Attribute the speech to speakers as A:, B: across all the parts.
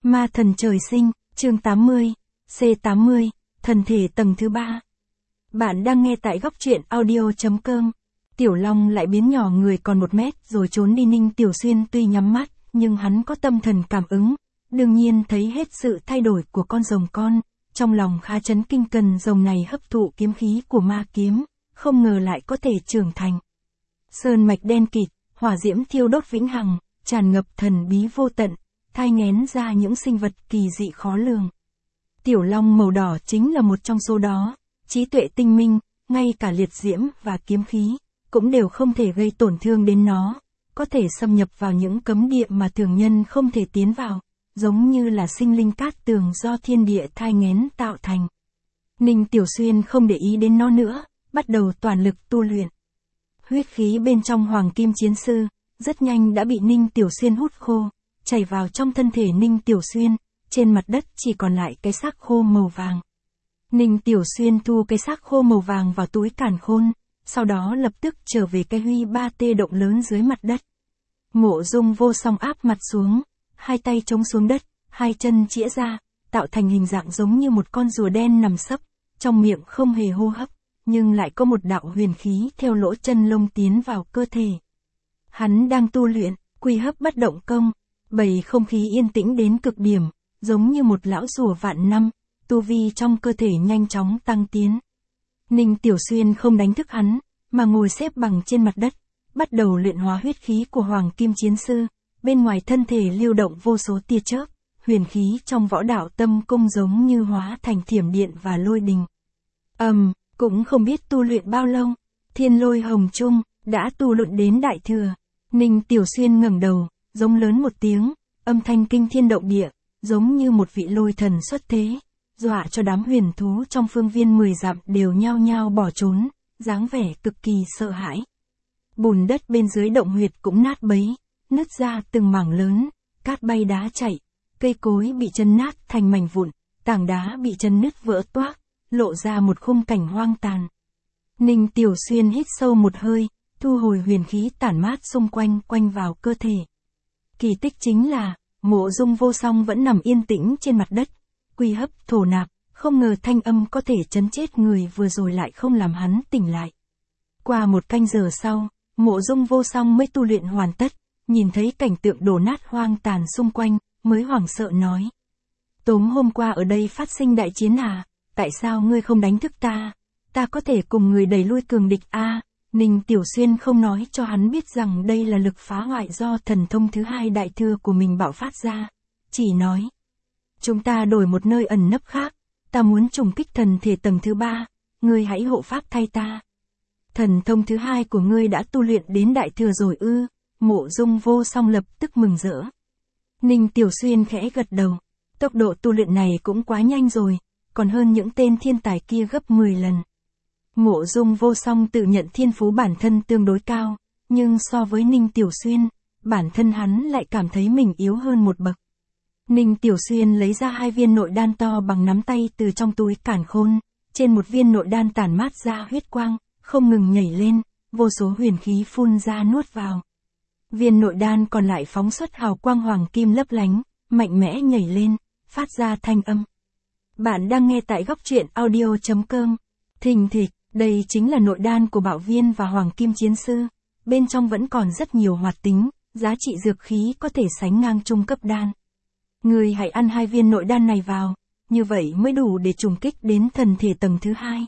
A: Ma thần trời sinh, chương 80, C80, thần thể tầng thứ 3. Bạn đang nghe tại góc truyện audio.com. Tiểu Long lại biến nhỏ người còn 1 mét rồi trốn đi. Ninh Tiểu Xuyên tuy nhắm mắt, nhưng hắn có tâm thần cảm ứng, đương nhiên thấy hết sự thay đổi của con rồng con, trong lòng khá chấn kinh. Cần rồng này hấp thụ kiếm khí của ma kiếm, không ngờ lại có thể trưởng thành. Sơn mạch đen kịt, hỏa diễm thiêu đốt vĩnh hằng, tràn ngập thần bí vô tận, thai nghén ra những sinh vật kỳ dị khó lường. Tiểu Long màu đỏ chính là một trong số đó, trí tuệ tinh minh, ngay cả liệt diễm và kiếm khí, cũng đều không thể gây tổn thương đến nó, có thể xâm nhập vào những cấm địa mà thường nhân không thể tiến vào, giống như là sinh linh cát tường do thiên địa thai nghén tạo thành. Ninh Tiểu Xuyên không để ý đến nó nữa, bắt đầu toàn lực tu luyện. Huyết khí bên trong Hoàng Kim Chiến Sư, rất nhanh đã bị Ninh Tiểu Xuyên hút khô, chảy vào trong thân thể Ninh Tiểu Xuyên, trên mặt đất chỉ còn lại cái xác khô màu vàng. Ninh Tiểu Xuyên thu cái xác khô màu vàng vào túi càn khôn, sau đó lập tức trở về cái huy 3T động lớn dưới mặt đất. Mộ Dung Vô Song áp mặt xuống, hai tay chống xuống đất, hai chân chĩa ra, tạo thành hình dạng giống như một con rùa đen nằm sấp, trong miệng không hề hô hấp, nhưng lại có một đạo huyền khí theo lỗ chân lông tiến vào cơ thể. Hắn đang tu luyện, quy hấp bất động công, bầy không khí yên tĩnh đến cực điểm, giống như một lão rùa vạn năm, tu vi trong cơ thể nhanh chóng tăng tiến. Ninh Tiểu Xuyên không đánh thức hắn, mà ngồi xếp bằng trên mặt đất, bắt đầu luyện hóa huyết khí của Hoàng Kim Chiến Sư, bên ngoài thân thể lưu động vô số tia chớp, huyền khí trong võ đạo tâm cung giống như hóa thành thiểm điện và lôi đình. Cũng không biết tu luyện bao lâu, Thiên Lôi Hồng Trung đã tu luyện đến đại thừa. Ninh Tiểu Xuyên ngẩng đầu, giống lớn một tiếng, âm thanh kinh thiên động địa, giống như một vị lôi thần xuất thế, dọa cho đám huyền thú trong phương viên 10 dặm đều nhao nhao bỏ trốn, dáng vẻ cực kỳ sợ hãi. Bùn đất bên dưới động huyệt cũng nát bấy, nứt ra từng mảng lớn, cát bay đá chạy, cây cối bị chấn nát thành mảnh vụn, tảng đá bị chấn nứt vỡ toác, lộ ra một khung cảnh hoang tàn. Ninh Tiểu Xuyên hít sâu một hơi, thu hồi huyền khí tản mát xung quanh quanh vào cơ thể. Kỳ tích chính là, Mộ Dung Vô Song vẫn nằm yên tĩnh trên mặt đất, quy hấp thổ nạp, không ngờ thanh âm có thể chấn chết người vừa rồi lại không làm hắn tỉnh lại. Qua 1 canh giờ sau, Mộ Dung Vô Song mới tu luyện hoàn tất, nhìn thấy cảnh tượng đổ nát hoang tàn xung quanh, mới hoảng sợ nói. Tối hôm qua ở đây phát sinh đại chiến à, tại sao ngươi không đánh thức ta? Ta có thể cùng người đẩy lui cường địch a. Ninh Tiểu Xuyên không nói cho hắn biết rằng đây là lực phá hoại do thần thông thứ 2 đại thừa của mình bạo phát ra, chỉ nói. Chúng ta đổi một nơi ẩn nấp khác, ta muốn trùng kích thần thể tầng thứ 3, ngươi hãy hộ pháp thay ta. Thần thông thứ 2 của ngươi đã tu luyện đến đại thừa rồi ư? Mộ Dung Vô Song lập tức mừng rỡ. Ninh Tiểu Xuyên khẽ gật đầu, tốc độ tu luyện này cũng quá nhanh rồi, còn hơn những tên thiên tài kia gấp 10 lần. Mộ Dung Vô Song tự nhận thiên phú bản thân tương đối cao, nhưng so với Ninh Tiểu Xuyên, bản thân hắn lại cảm thấy mình yếu hơn một bậc. Ninh Tiểu Xuyên lấy ra 2 viên nội đan to bằng nắm tay từ trong túi càn khôn, trên một viên nội đan tản mát ra huyết quang, không ngừng nhảy lên, vô số huyền khí phun ra nuốt vào. Viên nội đan còn lại phóng xuất hào quang hoàng kim lấp lánh, mạnh mẽ nhảy lên, phát ra thanh âm. Bạn đang nghe tại góc truyện audio.com. Thình thịch, đây chính là nội đan của Bạo Viên và Hoàng Kim Chiến Sư, bên trong vẫn còn rất nhiều hoạt tính, giá trị dược khí có thể sánh ngang trung cấp đan. Ngươi hãy ăn 2 viên nội đan này vào, như vậy mới đủ để trùng kích đến thần thể tầng thứ 2.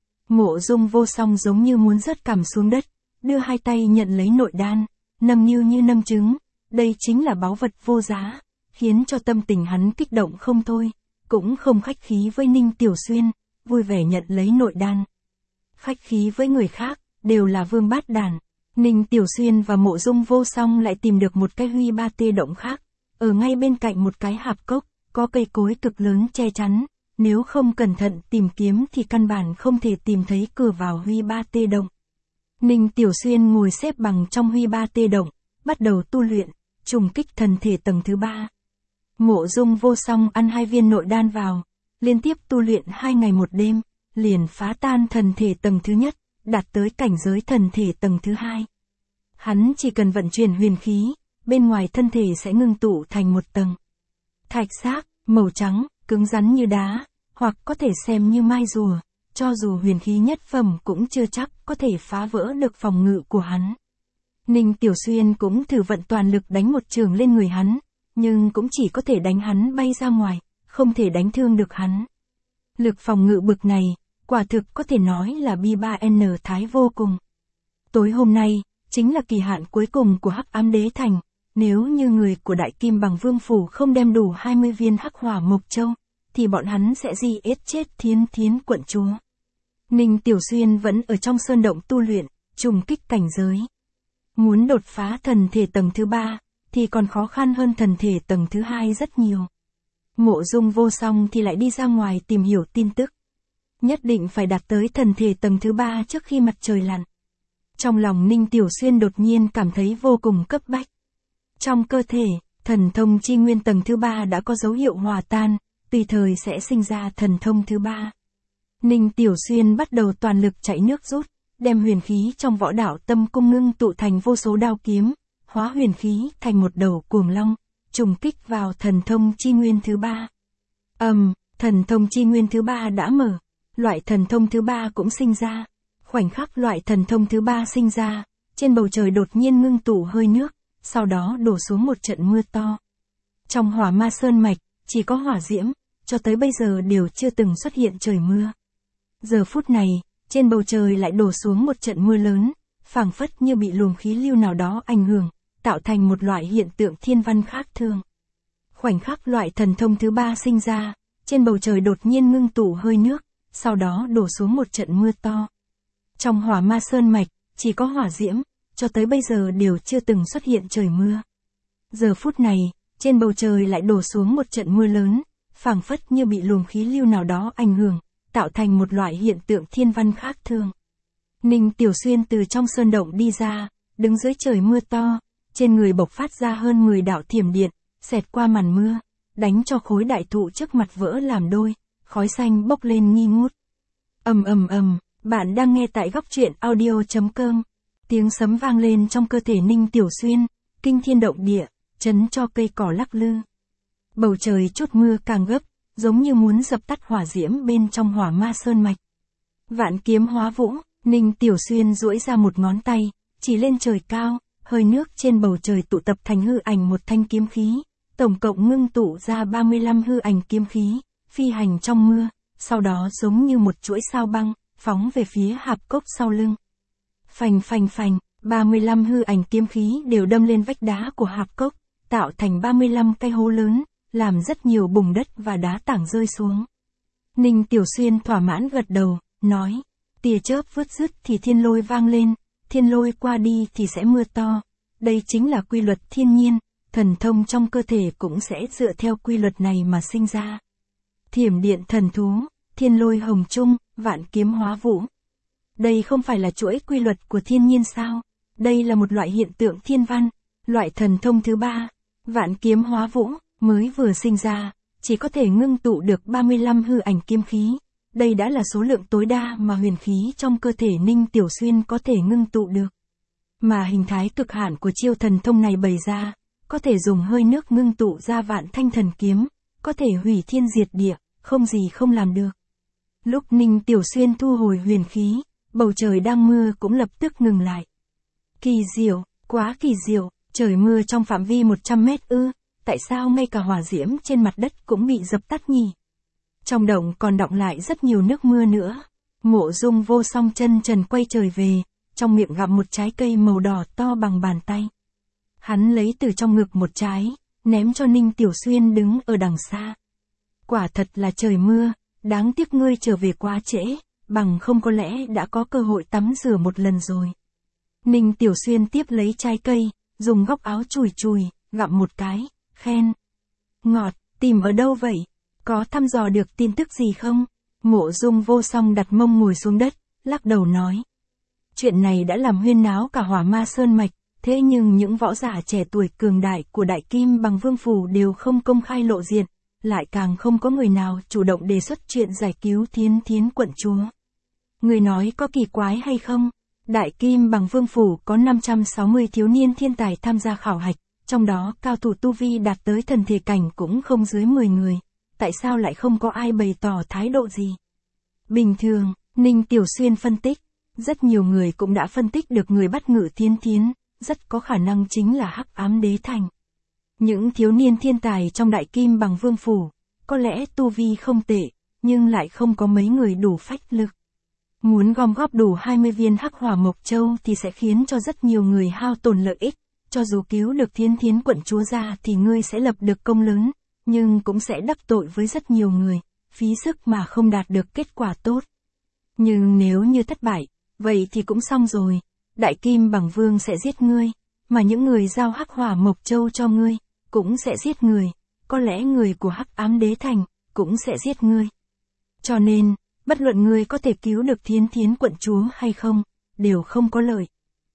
A: Mộ Dung Vô Song giống như muốn rớt cằm xuống đất, đưa 2 tay nhận lấy nội đan, nâng niu như nâng trứng, đây chính là báu vật vô giá, khiến cho tâm tình hắn kích động không thôi, cũng không khách khí với Ninh Tiểu Xuyên, vui vẻ nhận lấy nội đan. Khách khí với người khác, đều là vương bát đàn. Ninh Tiểu Xuyên và Mộ Dung Vô Song lại tìm được một cái huy 3T động khác, ở ngay bên cạnh một cái hạp cốc, có cây cối cực lớn che chắn, nếu không cẩn thận tìm kiếm thì căn bản không thể tìm thấy cửa vào huy 3T động. Ninh Tiểu Xuyên ngồi xếp bằng trong huy 3T động, bắt đầu tu luyện, trùng kích thần thể tầng thứ 3. Mộ Dung Vô Song ăn 2 viên nội đan vào, liên tiếp tu luyện 2 ngày 1 đêm, liền phá tan thần thể tầng thứ nhất, đạt tới cảnh giới thần thể tầng thứ 2. Hắn chỉ cần vận chuyển huyền khí, bên ngoài thân thể sẽ ngưng tụ thành một tầng. Thạch xác, màu trắng, cứng rắn như đá, hoặc có thể xem như mai rùa, cho dù huyền khí nhất phẩm cũng chưa chắc có thể phá vỡ được phòng ngự của hắn. Ninh Tiểu Xuyên cũng thử vận toàn lực đánh một trường lên người hắn, nhưng cũng chỉ có thể đánh hắn bay ra ngoài, không thể đánh thương được hắn. Lực phòng ngự bực này, quả thực có thể nói là bi-ba-n thái vô cùng. Tối hôm nay, chính là kỳ hạn cuối cùng của Hắc Ám Đế Thành, nếu như người của Đại Kim Bằng Vương Phủ không đem đủ 20 viên Hắc Hỏa Mộc Châu, thì bọn hắn sẽ giết chết Thiên Thiến quận chúa. Ninh Tiểu Xuyên vẫn ở trong sơn động tu luyện, trùng kích cảnh giới. Muốn đột phá thần thể tầng thứ 3, thì còn khó khăn hơn thần thể tầng thứ 2 rất nhiều. Mộ Dung Vô Song thì lại đi ra ngoài tìm hiểu tin tức. Nhất định phải đạt tới thần thể tầng thứ 3 trước khi mặt trời lặn. Trong lòng Ninh Tiểu Xuyên đột nhiên cảm thấy vô cùng cấp bách. Trong cơ thể, thần thông chi nguyên tầng thứ 3 đã có dấu hiệu hòa tan, tùy thời sẽ sinh ra thần thông thứ 3. Ninh Tiểu Xuyên bắt đầu toàn lực chạy nước rút, đem huyền khí trong võ đạo tâm cung ngưng tụ thành vô số đao kiếm, hóa huyền khí thành một đầu cuồng long, trùng kích vào thần thông chi nguyên thứ 3. Thần thông chi nguyên thứ 3 đã mở, loại thần thông thứ 3 cũng sinh ra. Khoảnh khắc loại thần thông thứ 3 sinh ra, trên bầu trời đột nhiên ngưng tụ hơi nước, sau đó đổ xuống một trận mưa to. Trong Hỏa Ma Sơn mạch, chỉ có hỏa diễm, cho tới bây giờ đều chưa từng xuất hiện trời mưa. Giờ phút này, trên bầu trời lại đổ xuống một trận mưa lớn, phảng phất như bị luồng khí lưu nào đó ảnh hưởng, tạo thành một loại hiện tượng thiên văn khác thường. Khoảnh khắc loại thần thông thứ 3 sinh ra, trên bầu trời đột nhiên ngưng tụ hơi nước, sau đó đổ xuống một trận mưa to. Trong Hỏa Ma Sơn mạch, chỉ có hỏa diễm, cho tới bây giờ đều chưa từng xuất hiện trời mưa. Giờ phút này, trên bầu trời lại đổ xuống một trận mưa lớn, phảng phất như bị luồng khí lưu nào đó ảnh hưởng, tạo thành một loại hiện tượng thiên văn khác thường. Ninh Tiểu Xuyên từ trong sơn động đi ra, đứng dưới trời mưa to, trên người bộc phát ra hơn 10 đạo thiểm điện, xẹt qua màn mưa, đánh cho khối đại thụ trước mặt vỡ làm đôi, khói xanh bốc lên nghi ngút. Bạn đang nghe tại góc truyện audio.com. Tiếng sấm vang lên trong cơ thể Ninh Tiểu Xuyên, kinh thiên động địa, chấn cho cây cỏ lắc lư. Bầu trời chút mưa càng gấp, giống như muốn dập tắt hỏa diễm bên trong Hỏa Ma Sơn mạch. Vạn kiếm hóa vũ, Ninh Tiểu Xuyên duỗi ra một ngón tay, chỉ lên trời cao, hơi nước trên bầu trời tụ tập thành hư ảnh một thanh kiếm khí, tổng cộng ngưng tụ ra 35 hư ảnh kiếm khí, phi hành trong mưa, sau đó giống như một chuỗi sao băng, phóng về phía hạp cốc sau lưng. Phành phành phành, 35 hư ảnh kiếm khí đều đâm lên vách đá của hạp cốc, tạo thành 35 cái hố lớn, làm rất nhiều bùn đất và đá tảng rơi xuống. Ninh Tiểu Xuyên thỏa mãn gật đầu, nói, tia chớp vứt dứt thì thiên lôi vang lên, thiên lôi qua đi thì sẽ mưa to. Đây chính là quy luật thiên nhiên, thần thông trong cơ thể cũng sẽ dựa theo quy luật này mà sinh ra. Thiểm điện thần thú, thiên lôi hồng trung, vạn kiếm hóa vũ. Đây không phải là chuỗi quy luật của thiên nhiên sao? Đây là một loại hiện tượng thiên văn, loại thần thông thứ 3, vạn kiếm hóa vũ, mới vừa sinh ra, chỉ có thể ngưng tụ được 35 hư ảnh kiếm khí. Đây đã là số lượng tối đa mà huyền khí trong cơ thể Ninh Tiểu Xuyên có thể ngưng tụ được. Mà hình thái cực hạn của chiêu thần thông này bày ra, có thể dùng hơi nước ngưng tụ ra vạn thanh thần kiếm, có thể hủy thiên diệt địa, không gì không làm được. Lúc Ninh Tiểu Xuyên thu hồi huyền khí, bầu trời đang mưa cũng lập tức ngừng lại. Kỳ diệu, quá kỳ diệu, trời mưa trong phạm vi 100 mét ư, tại sao ngay cả hỏa diễm trên mặt đất cũng bị dập tắt nhỉ? Trong động còn đọng lại rất nhiều nước mưa nữa. Mộ Dung Vô Song chân trần quay trời về, trong miệng gặm một trái cây màu đỏ to bằng bàn tay. Hắn lấy từ trong ngực một trái, ném cho Ninh Tiểu Xuyên đứng ở đằng xa. Quả thật là trời mưa, đáng tiếc ngươi trở về quá trễ, bằng không có lẽ đã có cơ hội tắm rửa một lần rồi. Ninh Tiểu Xuyên tiếp lấy trái cây, dùng góc áo chùi chùi, gặm một cái, khen. Ngọt, tìm ở đâu vậy? Có thăm dò được tin tức gì không? Mộ Dung Vô Song đặt mông ngồi xuống đất, lắc đầu nói. Chuyện này đã làm huyên náo cả Hỏa Ma Sơn mạch, thế nhưng những võ giả trẻ tuổi cường đại của Đại Kim Bằng Vương Phủ đều không công khai lộ diện, lại càng không có người nào chủ động đề xuất chuyện giải cứu Thiên Thiến quận chúa. Người nói có kỳ quái hay không? Đại Kim Bằng Vương Phủ có 560 thiếu niên thiên tài tham gia khảo hạch, trong đó cao thủ tu vi đạt tới thần thể cảnh cũng không dưới 10 người, tại sao lại không có ai bày tỏ thái độ gì? Bình thường, Ninh Tiểu Xuyên phân tích, rất nhiều người cũng đã phân tích được người bắt Ngự Thiến Thiến, rất có khả năng chính là Hắc Ám Đế Thành. Những thiếu niên thiên tài trong Đại Kim Bằng Vương phủ, có lẽ tu vi không tệ, nhưng lại không có mấy người đủ phách lực. Muốn gom góp đủ 20 viên Hắc Hỏa Mộc Châu thì sẽ khiến cho rất nhiều người hao tổn lợi ích, cho dù cứu được Thiến Thiến quận chúa ra thì ngươi sẽ lập được công lớn, nhưng cũng sẽ đắc tội với rất nhiều người, phí sức mà không đạt được kết quả tốt. Nhưng nếu như thất bại, vậy thì cũng xong rồi, Đại Kim Bằng Vương sẽ giết ngươi, mà những người giao Hắc Hỏa Mộc Châu cho ngươi, cũng sẽ giết người, có lẽ người của Hắc Ám Đế Thành, cũng sẽ giết ngươi. Cho nên, bất luận ngươi có thể cứu được Thiến Thiến quận chúa hay không, đều không có lợi.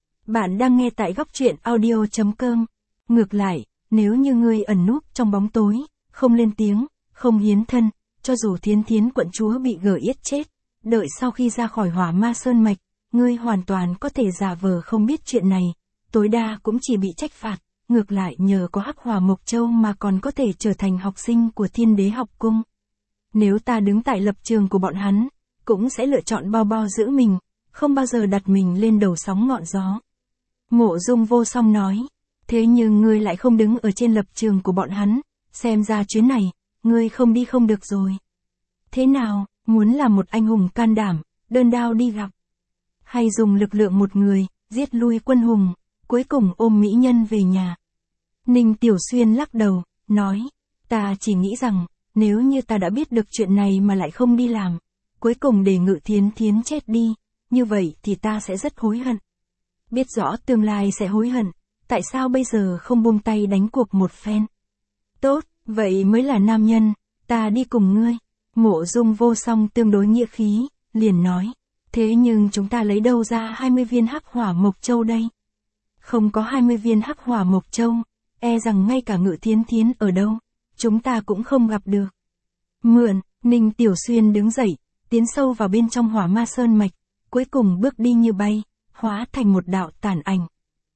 A: Bạn đang nghe tại góc truyện audio.com. Ngược lại, nếu như ngươi ẩn núp trong bóng tối, không lên tiếng, không hiến thân, cho dù Thiến Thiến quận chúa bị gở yết chết, đợi sau khi ra khỏi Hỏa Ma Sơn mạch, ngươi hoàn toàn có thể giả vờ không biết chuyện này, tối đa cũng chỉ bị trách phạt, ngược lại nhờ có Hắc Hỏa Mộc Châu mà còn có thể trở thành học sinh của Thiên Đế học cung. Nếu ta đứng tại lập trường của bọn hắn, cũng sẽ lựa chọn bao bao giữ mình, không bao giờ đặt mình lên đầu sóng ngọn gió. Mộ Dung Vô Song nói, thế nhưng ngươi lại không đứng ở trên lập trường của bọn hắn, xem ra chuyến này, ngươi không đi không được rồi. Thế nào, muốn là một anh hùng can đảm, đơn đao đi gặp? Hay dùng lực lượng một người, giết lui quân hùng, cuối cùng ôm mỹ nhân về nhà? Ninh Tiểu Xuyên lắc đầu, nói, ta chỉ nghĩ rằng, nếu như ta đã biết được chuyện này mà lại không đi làm, cuối cùng để Ngự Thiến Thiến chết đi, như vậy thì ta sẽ rất hối hận. Biết rõ tương lai sẽ hối hận, tại sao bây giờ không buông tay đánh cuộc một phen? Tốt, vậy mới là nam nhân, ta đi cùng ngươi. Mộ Dung Vô Song tương đối nghĩa khí, liền nói, thế nhưng chúng ta lấy đâu ra 20 viên Hắc Hỏa Mộc Châu đây? Không có 20 viên Hắc Hỏa Mộc Châu, e rằng ngay cả Ngự Thiến Thiến ở đâu, chúng ta cũng không gặp được. Mượn, Ninh Tiểu Xuyên đứng dậy, tiến sâu vào bên trong Hỏa Ma Sơn mạch, cuối cùng bước đi như bay, hóa thành một đạo tàn ảnh.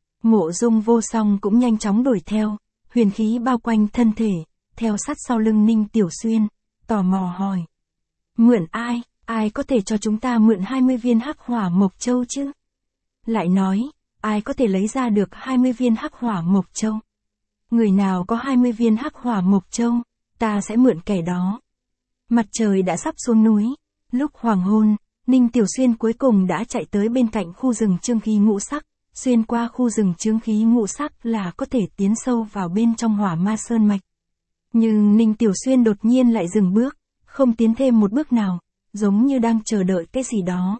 A: Mộ Dung Vô Song cũng nhanh chóng đuổi theo, huyền khí bao quanh thân thể, theo sát sau lưng Ninh Tiểu Xuyên, tò mò hỏi. Mượn ai, ai có thể cho chúng ta mượn 20 viên Hắc Hỏa Mộc Châu chứ? Lại nói, ai có thể lấy ra được 20 viên Hắc Hỏa Mộc Châu? Người nào có 20 viên Hắc Hỏa Mộc Châu, ta sẽ mượn kẻ đó. Mặt trời đã sắp xuống núi, lúc hoàng hôn, Ninh Tiểu Xuyên cuối cùng đã chạy tới bên cạnh khu rừng chương khí ngũ sắc, xuyên qua khu rừng chương khí ngũ sắc là có thể tiến sâu vào bên trong Hỏa Ma Sơn mạch. Nhưng Ninh Tiểu Xuyên đột nhiên lại dừng bước, không tiến thêm một bước nào, giống như đang chờ đợi cái gì đó.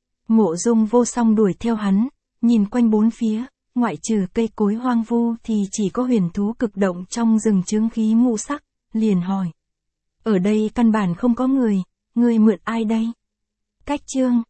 A: Mộ Dung Vô Song đuổi theo hắn, nhìn quanh bốn phía, ngoại trừ cây cối hoang vu thì chỉ có huyền thú cực động trong rừng chương khí ngũ sắc, liền hỏi. Ở đây căn bản không có người, ngươi mượn ai đây? Cách chương